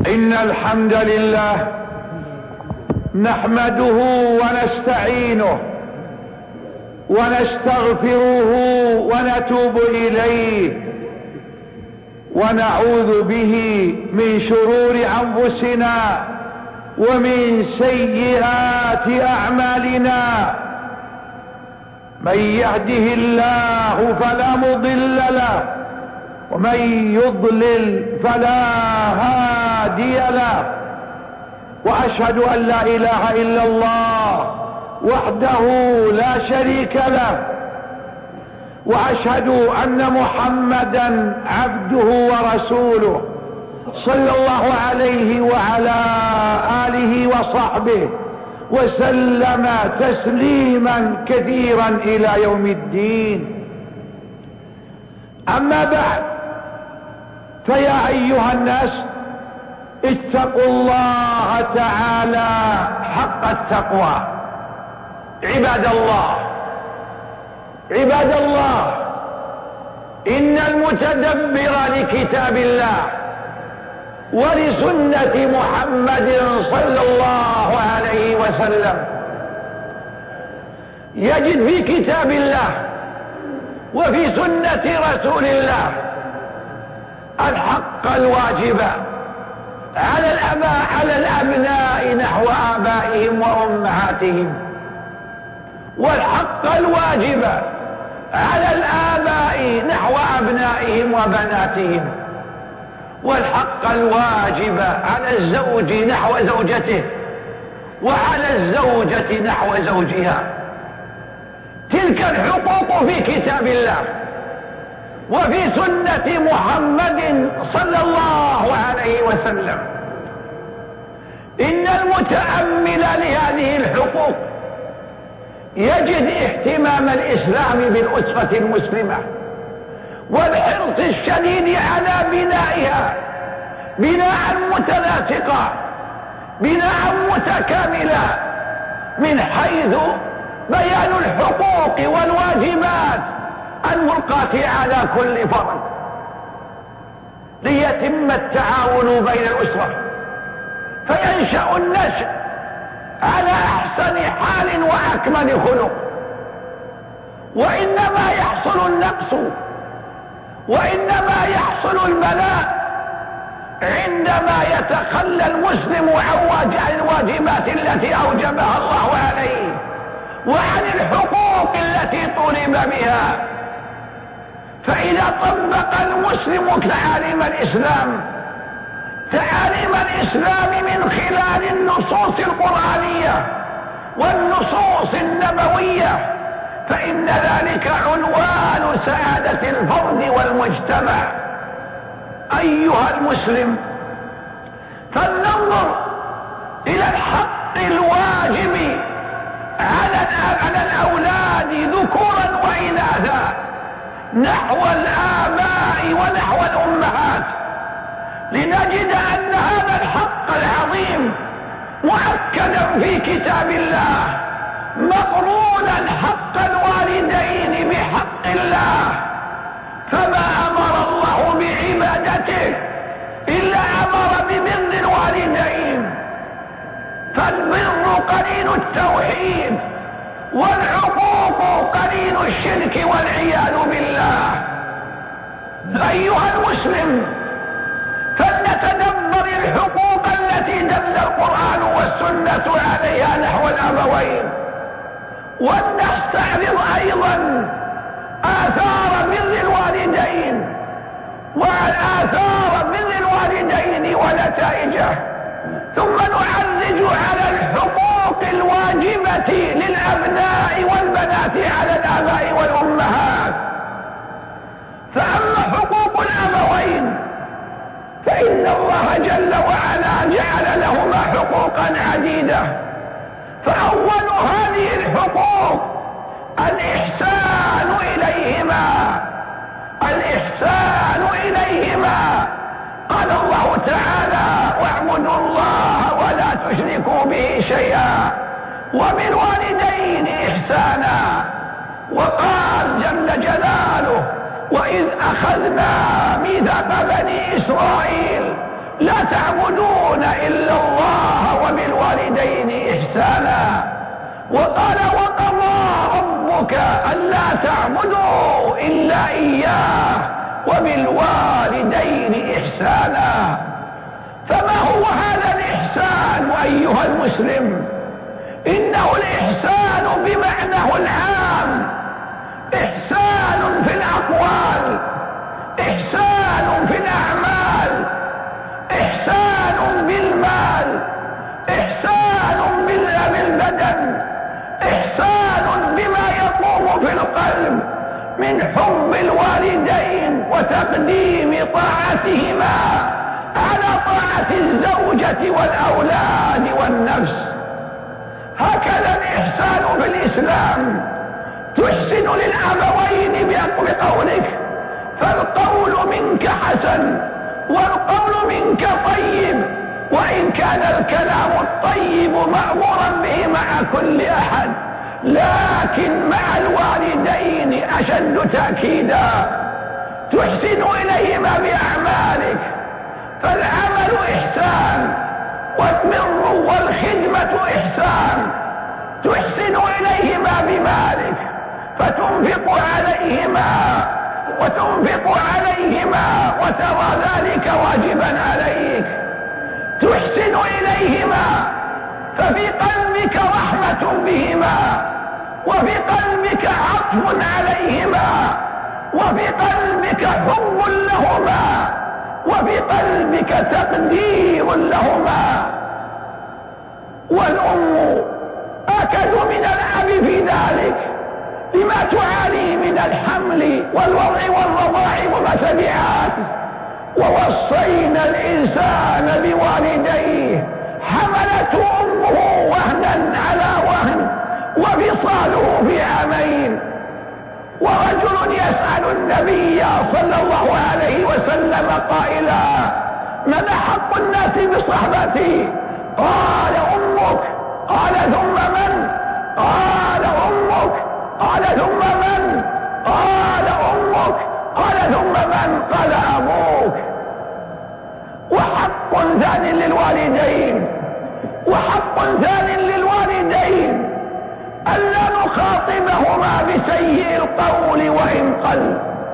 إن الحمد لله نحمده ونستعينه ونستغفره ونتوب إليه ونعوذ به من شرور أنفسنا ومن سيئات أعمالنا. من يهده الله فلا مضل له ومن يضلل فلا هادي له، وأشهد أن لا إله إلا الله وحده لا شريك له، وأشهد أن محمدا عبده ورسوله صلى الله عليه وعلى آله وصحبه وسلم تسليما كثيرا إلى يوم الدين. أما بعد، فيا أيها الناس اتقوا الله تعالى حق التقوى. عباد الله، إن المتدبر لكتاب الله ولسنة محمد صلى الله عليه وسلم يجد في كتاب الله وفي سنة رسول الله الحق الواجب على الأبناء نحو آبائهم وأمهاتهم، والحق الواجب على الآباء نحو أبنائهم وبناتهم، والحق الواجب على الزوج نحو زوجته وعلى الزوجة نحو زوجها. تلك الحقوق في كتاب الله وفي سنة محمد صلى الله عليه وسلم. إن المتأمل لهذه الحقوق يجد اهتمام الإسلام بالأسرة المسلمة والحرص الشديد على بنائها بناء متناسقا، بناء متكاملا، من حيث بيان الحقوق والواجبات الملقاة على كل فرد ليتم التعاون بين الأسرة، فينشأ النشء على أحسن حال وأكمل خلق. وإنما يحصل النقص وإنما يحصل البلاء عندما يتخلى المسلم عن الواجبات التي أوجبها الله عليه وعن الحقوق التي طلب بها. فإذا طبق المسلم تعاليم الإسلام من خلال النصوص القرآنية والنصوص النبوية، فإن ذلك عنوان سعادة الفرد والمجتمع. أيها المسلم، فلننظر إلى الحق الواجب على الأولاد ذكورا وإناثا نحو الآباء ونحو الأمهات، لنجد أن هذا الحق العظيم مؤكدا في كتاب الله، مقرونا حق الوالدين بحق الله. فما أمر الله بعبادته إلا أمر ببر الوالدين، فالبر قرين التوحيد والعقوق قرين الشرك والعياذ بالله. أيها المسلم، فلنتدبر الحقوق التي دل القرآن والسنة عليها نحو الأبوين، ولنستعرض أيضا آثار بر الوالدين وآثار بر الوالدين ونتائجه، ثم نعرج على الحقوق الواجبة للأبناء والبنات على الآباء والأمهات. فأما حقوق الأبوين فإن الله جل وعلا جعل لهما حقوقا عديدة، فأول هذه الحقوق الإحسان إليهما. قال الله تعالى: واعبدوا الله ولا تشركوا به شيئا وبالوالدين إحسانا. وقال جل جلاله: وإذ أخذنا ميثاق بني إسرائيل لا تعبدون إلا الله وبالوالدين إحسانا. وقال وقضى ربك ألا تعبدوا إلا إياه وبالوالدين إحسانا. فما هو هذا الإحسان أيها المسلم؟ إنه الإحسان بمعناه العام، إحسان في الأقوال، إحسان في الأعمال، إحسان بالمال، إحسان بالبدن، إحسان بما يقوم في القلب من حب الوالدين وتقديم طاعتهما على طاعة الزوجة والأولاد والنفس. هكذا الإحسان في الإسلام، تحسن للأبوين بقولك، فالقول منك حسن والقول منك طيب، وإن كان الكلام الطيب مأمورا به مع كل أحد، لكن مع الوالدين أشد تأكيدا. تحسن إليهما بأعمالك، فالعمل إحسان والبر والخدمة إحسان. تحسن إليهما بمالك، فتنفق عليهما وترى ذلك واجبا عليك. تحسن إليهما ففي قلبك رحمة بهما، وفي قلبك عطف عليهما، وفي قلبك حب لهما، وفي قلبك تقدير لهما. والأم أكد من الأب في ذلك لما تعاني من الحمل والوضع والرضاع وما تبعات. ووصينا الإنسان بوالديه حملته أمه وهنا على وهن وفصاله في عامين. ورجل يسأل النبي صلى الله عليه وسلم قائلا: من أحق الناس بصحبتي؟ قال أمك. قال ثم من؟ قال أمك. قال ثم من؟ قال أمك. قال ثم من؟ قال أبوك. وحق ثاني للوالدين ألا نخاطبهما بسيء القول وإن قل،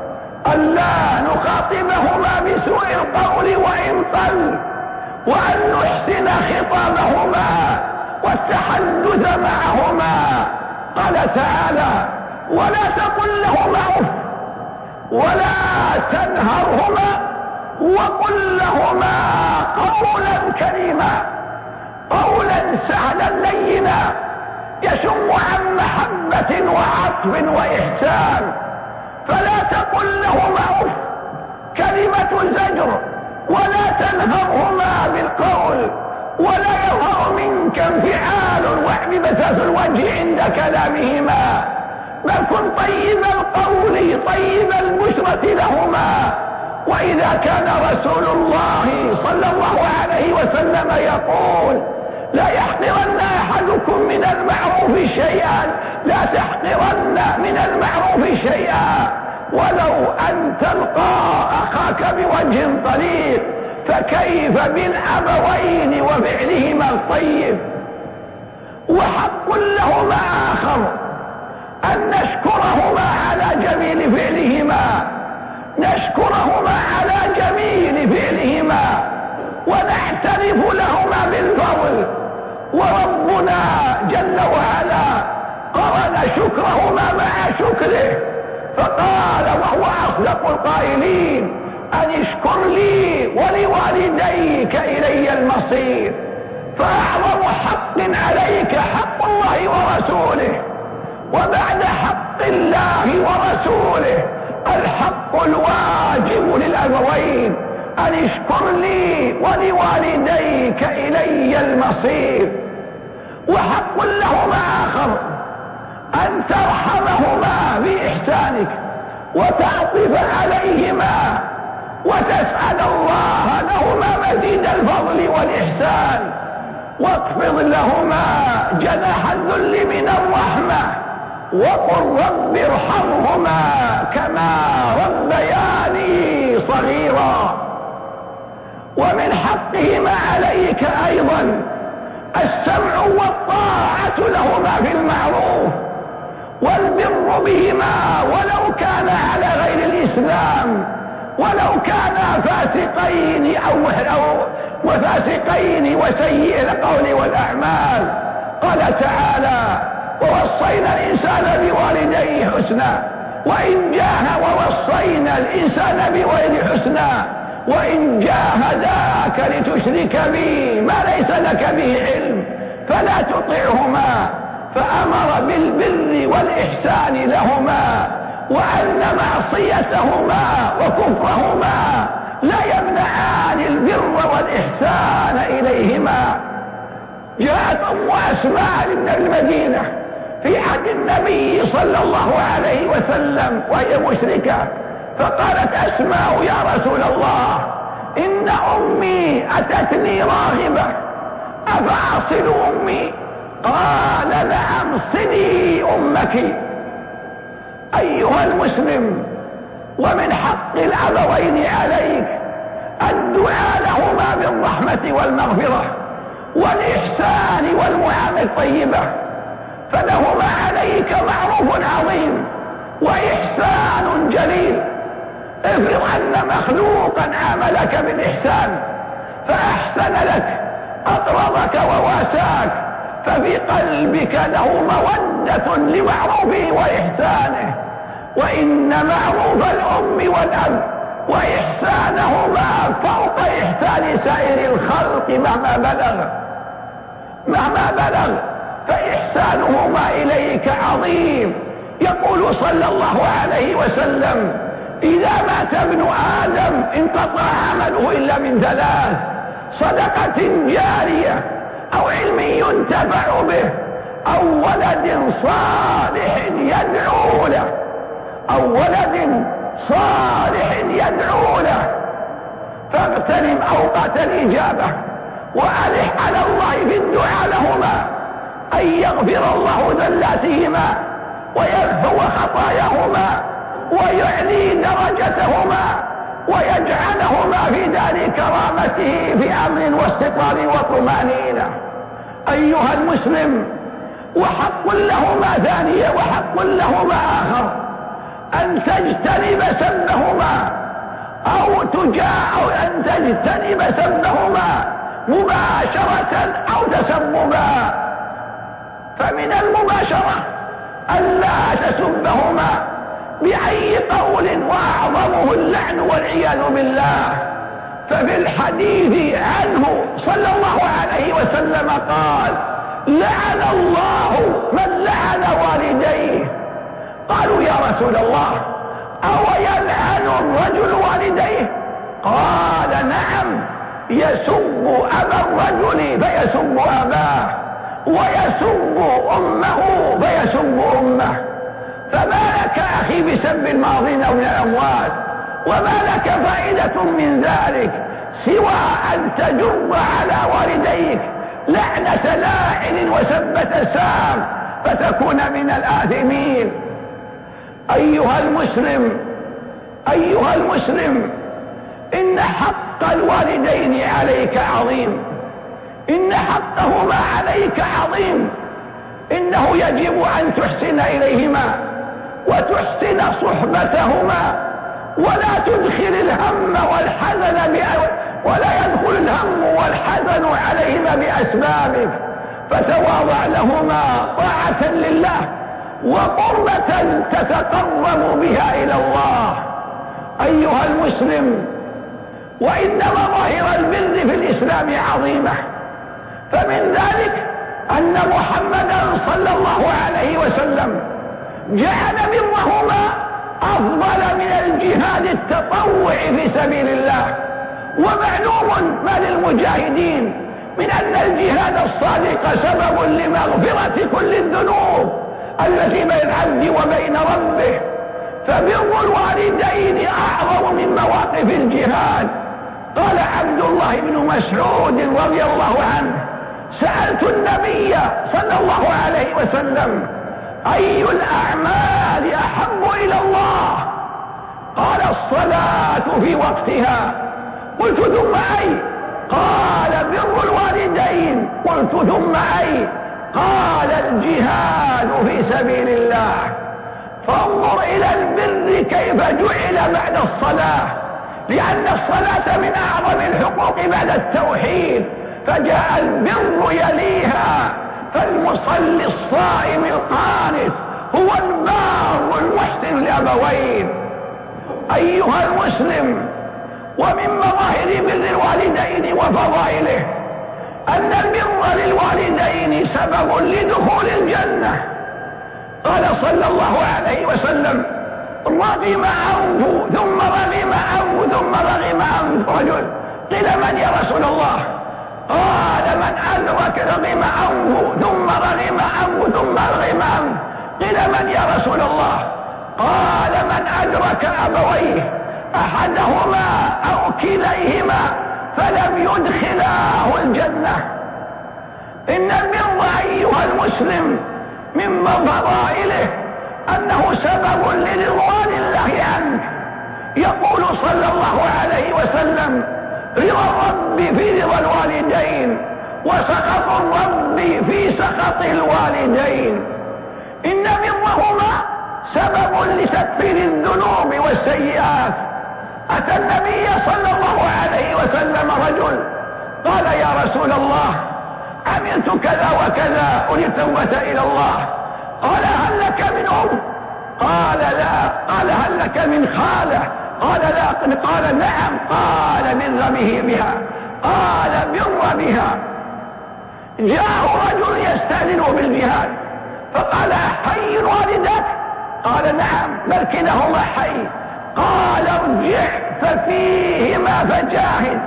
ألا نخاطبهما بسوء القول وإن قل، وأن نحسن خطابهما والتحدث معهما. قال تعالى: ولا تقل لهما أف ولا تنهرهما وقل لهما قولا كريما، قولا سهلا لينا يشم عن محبة وعطف وإحسان. فلا تقل لهما أف، كلمة زجر، ولا تنهرهما بالقول، ولا يظهر منك انفعال وبساط الوجه عند كلامهما، بل كن طيب القول طيب البشرة لهما. وإذا كان رسول الله صلى الله عليه وسلم يقول: لا يحقرن أحدكم من المعروف شيئا، لا تحقرن من المعروف شيئا ولو أن تلقى أخاك بوجه طليق، فكيف بالأبوين وفعلهما الطيب. وحق لهما آخر أن نشكرهما على جميل فعلهما، نشكرهما على جميل فعلهما ونعترف لهما بالفضل. وربنا جل وعلا قرن شكرهما مع شكره، فقال وهو أصدق القائلين: أن اشكر لي ولوالديك إلي المصير. فأعظم حق عليك حق الله ورسوله، وبعد حق الله ورسوله الحق الواجب للأبوين: أن اشكر لي ولوالديك إلي المصير. وحق لهما آخر أن ترحمهما بإحسانك وتعطف عليهما وتسأل الله لهما مزيد الفضل والإحسان، واخفض لهما جناح الذل من الرحمة، وقل رب ارحمهما كما ربياني صغيرا. ومن حقهما عليك أيضا السمع والطاعة لهما في المعروف والبر بهما، ولو كان على غير الإسلام، ولو كانا فاسقين أو فاسقين وسيء القول والأعمال. قال تعالى: ووصينا الإنسان بوالديه حسنا ووصينا الإنسان بوالديه حسنا وإن جاهداك لتشرك بي ما ليس لك به علم فلا تطعهما، فأمر بالبر والإحسان لهما، وأن معصيتهما وكفرهما لا يمنعان البر والإحسان إليهما. جاءت أم أسماء من المدينة في عهد النبي صلى الله عليه وسلم وهي مشركة، فقالت أسماء: يا رسول الله، إن أمي أتتني راغبة أفأصل أمي؟ قال: نعم، صلي أمك. أيها المسلم، ومن حق الأبوين عليك الدعاء لهما بالرحمة والمغفرة والإحسان والمعاملة الطيبة، فلهما عليك معروف عظيم وإحسان جليل. افرض أن مخلوقا عاملك بالإحسان فأحسن لك، أقربك وواساك، ففي قلبك له مودة لمعروفه وإحسانه، وإن معروف الأم والأب وإحسانهما فوق إحسان سائر الخلق مهما بلغ، فإحسانهما إليك عظيم. يقول صلى الله عليه وسلم: إذا مات ابن آدم انقطع عمله إلا من ثلاث: صدقة جارية، أو علم ينتفع به، أو ولد صالح يدعو له، فاغتنم أوقات الإجابة وألح على الله في الدعاء لهما أن يغفر الله ذلاتهما ويغفر خطاياهما ويعلي درجتهما ويجعلهما في دار كرامته في أمن واستقرار وطمأنينة. أيها المسلم، وحق لهما ثانية وحق لهما آخر أن تجتنب سبهما أو أن تجتنب سبهما مباشرة أو تسببا. فمن المباشرة ألا تسبهما بأي قول وأعظمه اللعن والعياذ بالله. ففي الحديث عنه صلى الله عليه وسلم قال: لعن الله من لعن والديه. قالوا: يا رسول الله، أو يلعن الرجل والديه؟ قال: نعم، يسب أبا الرجل فيسب أباه، ويسب أمه فيسب أمه. فما لك أخي بسب الماضين أو من الأموات؟ وما لك فائدة من ذلك سوى أن تجر على والديك لعنة لاعن وسبة سام فتكون من الآثمين. أيها المسلم، إن حق الوالدين عليك عظيم، إن حقهما عليك عظيم. إنه يجب أن تحسن إليهما وتحسن صحبتهما، ولا تدخل الهم والحزن عليهما بأسبابك، فتواضع لهما طاعة لله وقربة تتقرب بها إلى الله. أيها المسلم، وإن مظاهر البر في الإسلام عظيمة، فمن ذلك أن محمدا صلى الله عليه وسلم جعل برهما أفضل من الجهاد التطوع في سبيل الله. ومعلوم ما للمجاهدين من أن الجهاد الصادق سبب لمغفرة كل الذنوب التي بين العبد وبين ربه، فبر الوالدين أعظم من مواقف الجهاد. قال عبد الله بن مسعود رضي الله عنه: سألت النبي صلى الله عليه وسلم: أي الأعمال أحب إلى الله؟ قال: الصلاة في وقتها، قلت ثم أي؟ قال بر الوالدين. قلت ثم أي؟ قال الجهاد في سبيل الله. فانظر إلى البر كيف جعل بعد الصلاة، لأن الصلاة من أعظم الحقوق بعد التوحيد، فجاء البر يليها. فالمصلي الصائم القانت هو البار المحسن لأبوين. أيها المسلم، ومن مظاهر بر الوالدين وفضائله أن البر للوالدين سبب لدخول الجنة. قال صلى الله عليه وسلم: رغم أنف ثم رغم أنف ثم رغم أنف رجل. قيل: من يا رسول الله؟ قال: من أدرك رغم أنف ثم رغم أنف ثم رغم أنف. قيل: من يا رسول الله؟ قال: من أدرك أبويه أحدهما أو كليهما فلم يدخلاه الجنة. إن البر أيها المسلم من فضائله أنه سبب لرضوان الله عنك. يقول صلى الله عليه وسلم: رضا الرب في رضا الوالدين، وسخط الرب في سخط الوالدين. إن برهما سبب لستر الذنوب والسيئات. أتى النبي صلى الله عليه وسلم رجل قال: يا رسول الله، عملت كذا وكذا، أريد توبة إلى الله. قال: هل لك من أم؟ قال: لا. قال: هل لك من خالة؟ قال: لا. قال: نعم. قال: بر به بها. قال: بر بها. جاء رجل يستأذن بالجهاد فقال: حي والدك؟ قال: نعم، بل كلاهما حي. قال: ارجع ففيهما فجاهد،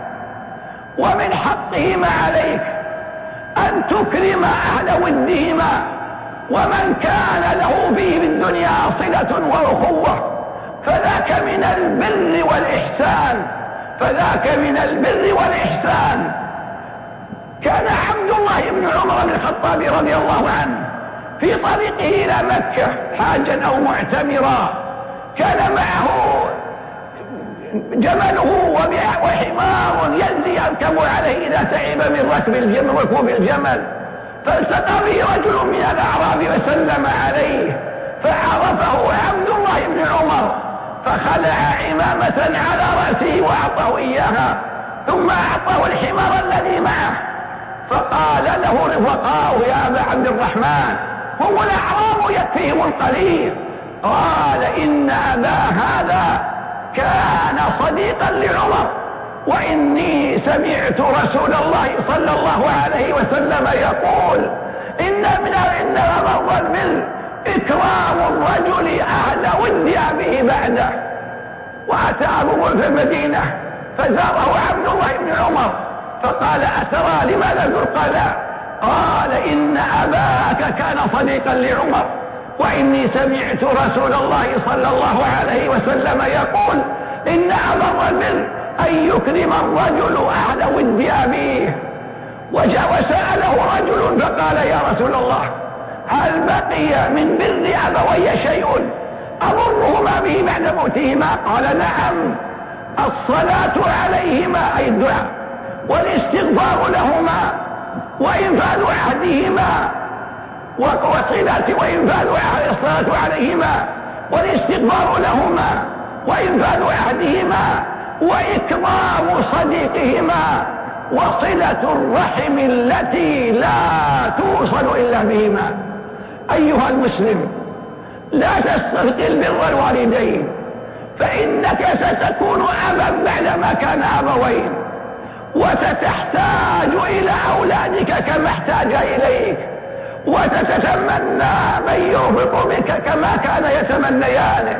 ومن حقهما عليك أن تكرم أهل ودهما، ومن كان له فيه في الدنيا صلة وأخوة، فذاك من البر والإحسان. فذاك من البر والإحسان. كان عبد الله بن عمر بن الخطاب رضي الله عنه في طريقه إلى مكة حاجا أو معتمرا، كان معه جمله وحمار يركب عليه إذا تعب من ركب الجمل وركوب الجمل. فالتقى به رجل من الأعراب وسلم عليه، فعرفه عبد الله بن عمر، فخلع عمامة على رأسه وأعطاه إياها، ثم أعطاه الحمار الذي معه. فقال له رفقاه: يا أبا عبد الرحمن، هم الأعراب يكفيهم القليل. قال: إن أبا هذا كان صديقا لعمر، وإني سمعت رسول الله صلى الله عليه وسلم يقول: إن أمر البر إكرام الرجل أهل ود أبيه بعده. وأتى أبو في المدينة فزاره عبد الله بن عمر فقال: أترى لماذا ذو؟ قال: إن أباك كان صديقا لعمر، وإني سمعت رسول الله صلى الله عليه وسلم يقول: إن أمر البر أن يكرم الرجل أهل ود أبيه. وسأله رجل فقال: يا رسول الله، هل بقي من بر أبوي شيء أبرهما به بعد موتهما؟ قال: نعم، الصلاة عليهما أي الدعاء، والاستغفار لهما، وإنفاذ عهدهما، وإنفاذ الصلاة عليهما، والاستغفار لهما، وإنفاذ عهدهما، وإكرام صديقهما، وصلة الرحم التي لا توصل إلا بهما. أيها المسلم، لا تستثقل بر الوالدين، فإنك ستكون أبا بعدما كان أبوين، وستحتاج إلى أولادك كما احتاج إليك، وتتمنى من يرفق بك كما كان يتمنيانه.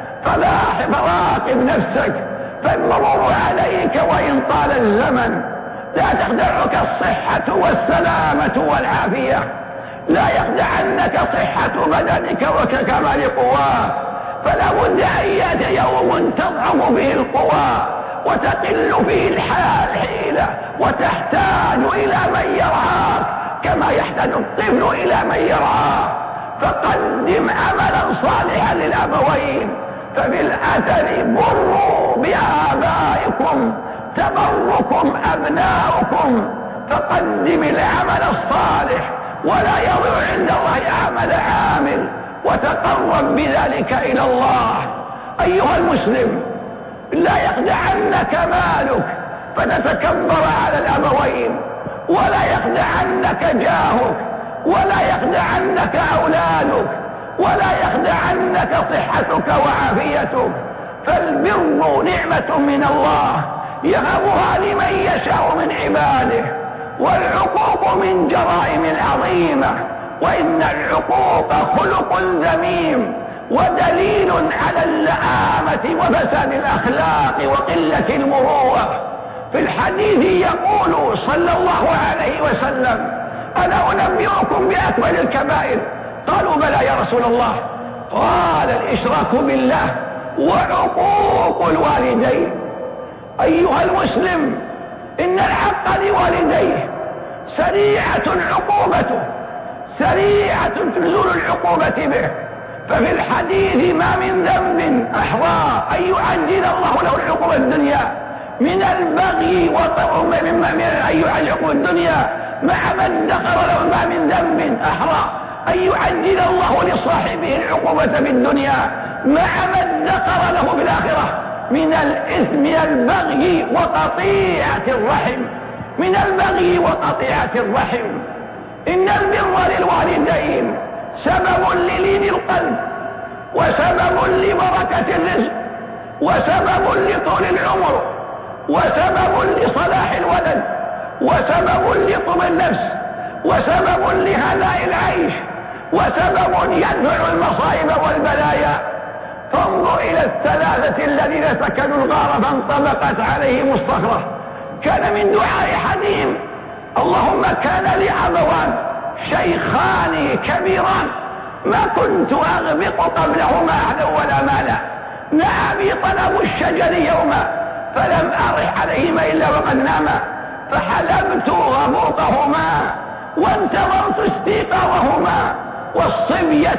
فراقب نفسك، فالمرور عليك وإن طال الزمن. لا تخدعك الصحة والسلامة والعافية، لا يخدعنك صحة بدنك وكمال قواه، فلا بد أن يأتي يوم تضعف فيه القوى وتقل فيه الحيلة، وتحتاج إلى من يرعاك كما يحتاج الطفل إلى من يرعاه. فقدم عملا صالحا للأبوين، فبالأثر بروا بآبائكم تبركم أبناؤكم، فقدم العمل الصالح ولا يضع عند الله عمل عامل، وتقرب بذلك إلى الله. أيها المسلم، لا يخدعنك مالك فتتكبر على الأبوين، ولا يخدعنك جاهك، ولا يخدعنك أولادك، ولا يخدعنك صحتك وعافيتك، فالبر نعمة من الله يهبها لمن يشاء من عباده، والعقوق من جرائم عظيمة، وإن العقوق خلق ذميم ودليل على اللئامة وفساد الأخلاق وقلة المروءة. في الحديث يقول صلى الله عليه وسلم: ألا أنبئكم بأكبر الكبائر؟ قالوا: بلى يا رسول الله. قال: الإشراك بالله وعقوق الوالدين. أيها المسلم، إن الحق لوالديه سريعة عقوبته، سريعة نزول العقوبة به. ففي الحديث: ما من ذنب أحرى أن يعجل الله له العقوبة الدنيا من البغي مما أن يعجل الدنيا مع من دخل له. ما من ذنب أحرى أن يعجل الله لصاحبه العقوبة في الدنيا مع من دخل له بالآخرة من الإثم، من البغي وقطيعة الرحم، من البغي وقطيعة الرحم. إن البر للوالدين سبب للين القلب، وسبب لبركة الرزق، وسبب لطول العمر، وسبب لصلاح الولد، وسبب لطب النفس، وسبب لهناء العيش، وسبب يدفع المصائب والبلايا. فانظر إلى الثلاثة الذين سكنوا الغار فانطبقت عليهم الصخرة. كان من دعاء أحدهم: اللهم كان لي أبوان شيخان كبيران ما كنت أغبط قبلهما أهلا ولا مالا، نعى بي طلب الشجر يوما فلم أرح عليهما إلا وقد ناما، فحلبت غبوطهما وانتظرت استيقاظهما، والصبية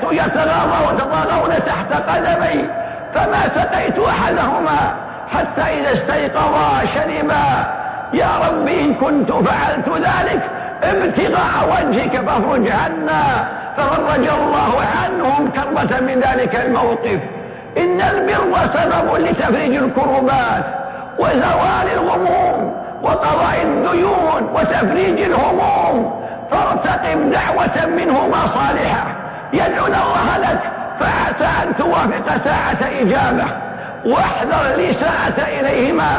يتطاغون تحت قدمي فما سقيت أحدهما حتى إذا استيقظا شربا. يا رب إن كنت فعلت ذلك ابتغاء وجهك فافرج عنا، ففرج الله عنهم كربة من ذلك الموقف. إن البر سبب لتفريج الكربات وزوال الغموم وقضاء الديون وتفريج الهموم، فارتقب دعوة منهما صالحة يدعون الله لك، فعسى أن توافق ساعة إجابة، واحذر لي ساعة إليهما،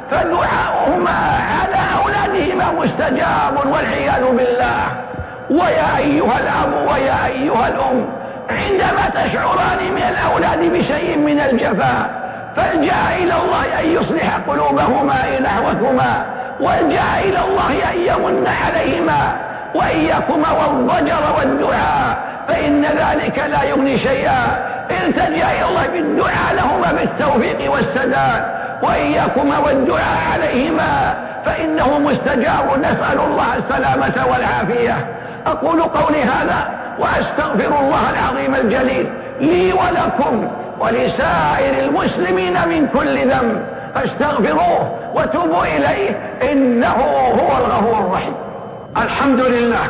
فدعاؤهما على أولادهما مستجاب والعياذ بالله. ويا أيها الأب ويا أيها الأم، عندما تشعران من الأولاد بشيء من الجفاء فالجأ إلى الله أن يصلح قلوبهما نحوكما، والجأ إلى الله أن يمن عليهما وإياكما والضجر والدعاء، فإن ذلك لا يغني شيئا. التجأ إلى الله بالدعاء لهما بالتوفيق والسداد، وإياكما والدعاء عليهما فإنه مستجاب. نسأل الله السلامة والعافية. أقول قولي هذا وأستغفر الله العظيم الجليل لي ولكم ولسائر المسلمين من كل ذنب، فاستغفروه وتوبوا إليه إنه هو الغفور الرحيم. الحمد لله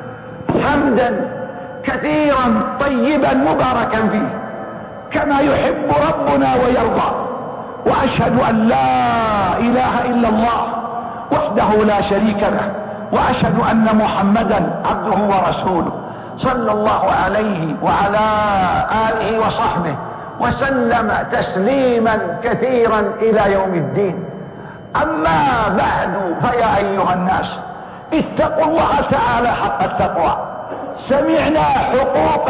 حمدا كثيرا طيبا مباركا فيه كما يحب ربنا ويرضى، وأشهد أن لا إله إلا الله وحده لا شريك له، وأشهد أن محمدا عبده ورسوله صلى الله عليه وعلى آله وصحبه وسلم تسليما كثيرا إلى يوم الدين. أما بعد، فيا أيها الناس اتقوا الله تعالى حق التقوى. سمعنا حقوق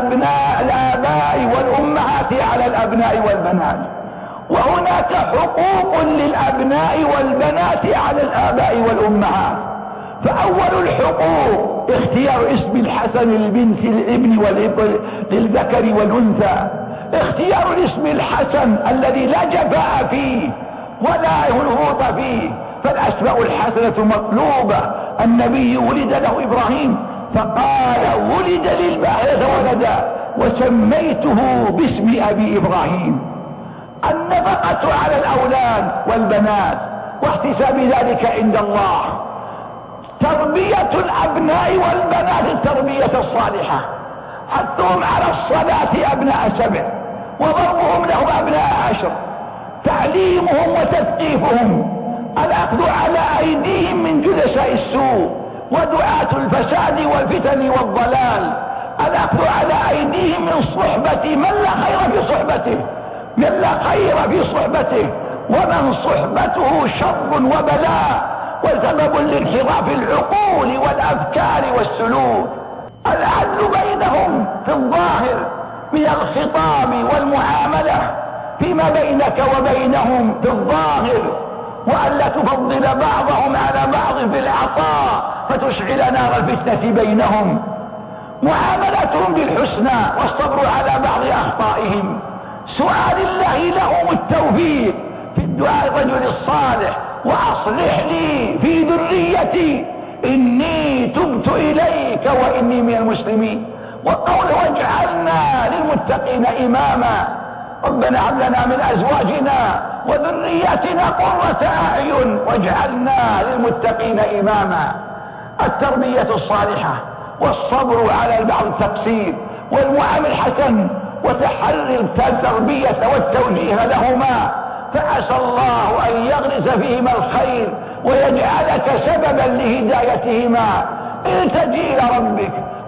الآباء والأمهات على الأبناء والبنات، وهناك حقوق للأبناء والبنات على الآباء والأمهات. فأول الحقوق اختيار اسم الحسن للبنت للابن والابن للذكر والأنثى، اختيار الاسم الحسن الذي لا جفاء فيه ولا هنوط فيه، فالأسماء الحسنة مطلوبة. النبي ولد له إبراهيم فقال ولد للباحث ولدا وسميته باسم أبي إبراهيم. النفقة على الأولاد والبنات واحتساب ذلك عند الله. تربية الأبناء والبنات التربية الصالحة، حثهم على الصلاة أبناء 7 وضربهم لهم أبناء 10، تعليمهم وتثقيفهم، الأخذ على أيديهم من جلساء السوء ودعاة الفساد والفتن والضلال، الأخذ على أيديهم من صحبة من لا خير في صحبته، من لا خير في صحبته، ومن صحبته شر وبلاء وسبب لانحراف العقول والأفكار والسلوك. العدل بينهم في الظاهر من الخطاب والمعاملة فيما بينك وبينهم في الظاهر، وألا تفضل بعضهم على بعض في العطاء فتشعل نار الفتنة بينهم. معاملتهم بالحسنى والصبر على بعض أخطائهم، سؤال الله لهم التوفيق في الدعاء الرجل الصالح: وأصلح لي في ذريتي إني تبت إليك وإني من المسلمين. وقول: واجعلنا للمتقين إماما. ربنا هب لنا من أزواجنا وذرياتنا قرة أعين واجعلنا للمتقين إماما. التربية الصالحة والصبر على بعض التقصير والمعامل الحسن وتحري التربية والتوجيه لهما، فعسى الله أن يغرس فيهما الخير ويجعلك سببا لهدايتهما. التجي إلى ربك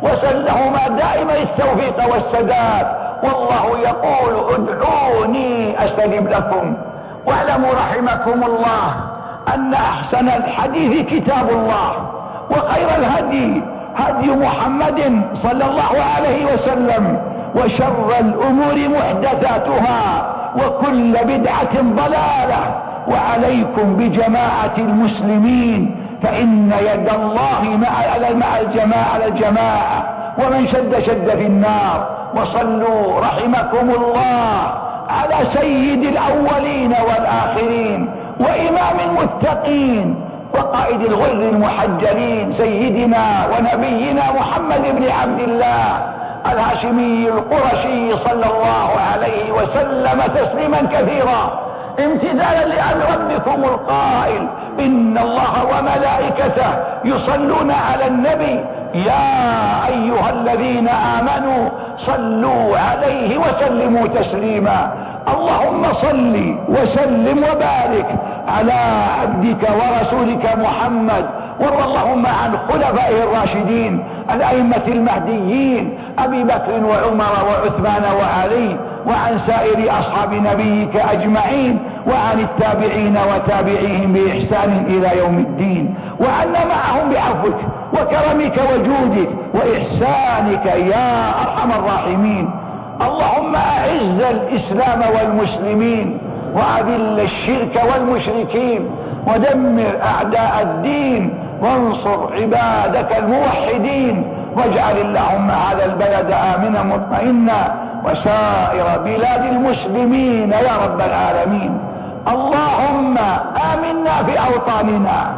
وسلهما دائما التوفيق والسداد، والله يقول: ادعوني أستجب لكم. واعلموا رحمكم الله أن أحسن الحديث كتاب الله، وخير الهدي هدي محمد صلى الله عليه وسلم، وشر الأمور محدثاتها، وكل بدعة ضلالة. وعليكم بجماعة المسلمين، فإن يد الله مع الجماعة، ومن شد في النار. وصلوا رحمكم الله على سيد الأولين والآخرين وإمام المتقين وقائد الغر المحجلين، سيدنا ونبينا محمد بن عبد الله الهاشمي القرشي صلى الله عليه وسلم تسليما كثيرا، امتثالا لأمر ربكم القائل: إن الله وملائكته يصلون على النبي يا أيها الذين آمنوا صلوا عليه وسلموا تسليما. اللهم صل وسلم وبارك على عبدك ورسولك محمد، وارض اللهم عن خلفائه الراشدين الأئمة المهديين أبي بكر وعمر وعثمان وعلي، وعن سائر أصحاب نبيك أجمعين، وعن التابعين وتابعيهم بإحسان إلى يوم الدين، وعنا معهم بعفوك وكرمك وجودك وإحسانك يا أرحم الراحمين. اللهم أعز الإسلام والمسلمين، وأذل الشرك والمشركين، ودمر أعداء الدين، وانصر عبادك الموحدين، واجعل اللهم هذا البلد آمنا مطمئنا وسائر بلاد المسلمين يا رب العالمين. اللهم آمنا في أوطاننا،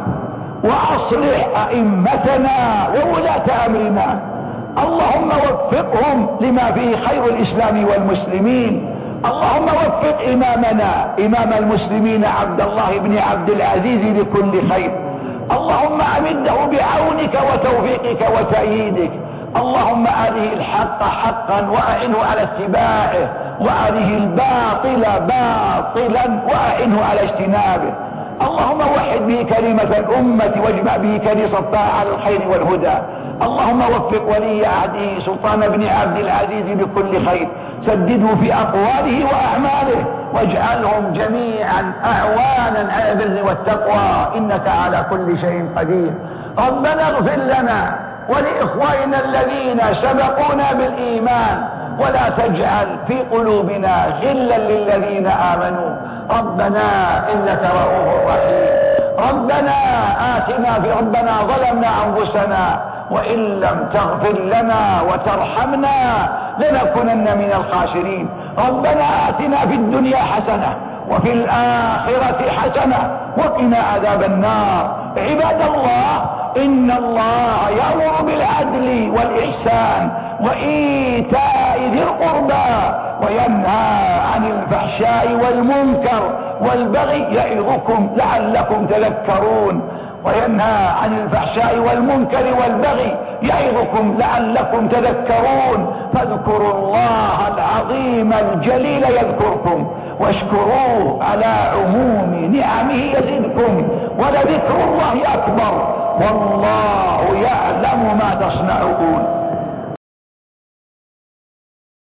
وأصلح أئمتنا وولاة أمرنا، اللهم وفقهم لما فيه خير الإسلام والمسلمين. اللهم وفق إمامنا إمام المسلمين عبد الله بن عبد العزيز لكل خير، اللهم أمده بعونك وتوفيقك وتأييدك. اللهم أريه الحق حقا وأعنه على اتباعه، وأريه الباطل باطلا وأعنه على اجتنابه. اللهم وحد به كلمة الأمة واجمع به كنيسة على الخير والهدى. اللهم وفق ولي عهده سلطان بن عبد العزيز بكل خير، سدده في أقواله وأعماله، واجعلهم جميعا أعوانا على البر والتقوى، إنك على كل شيء قدير. ربنا اغفر لنا ولإخواننا الذين سبقونا بالإيمان، ولا تجعل في قلوبنا غلا للذين آمنوا. ربنا إنك رؤوف رحيم. ربنا ربنا ظلمنا أنفسنا، وإن لم تغفر لنا وترحمنا لنكونن من الخاسرين. ربنا آتنا في الدنيا حسنة وفي الآخرة حسنة وقنا عذاب النار. عباد الله، إن الله يأمر بالعدل والإحسان وإيتاء ذي القربى، وينهى عن الفحشاء والمنكر والبغي يعظكم لعلكم تذكرون، وينهى عن الفحشاء والمنكر والبغي يعظكم لعلكم تذكرون. فاذكروا الله العظيم الجليل يذكركم، واشكروه على عموم نعمه يزدكم، ولذكر الله أكبر، والله يعلم ما تصنعون.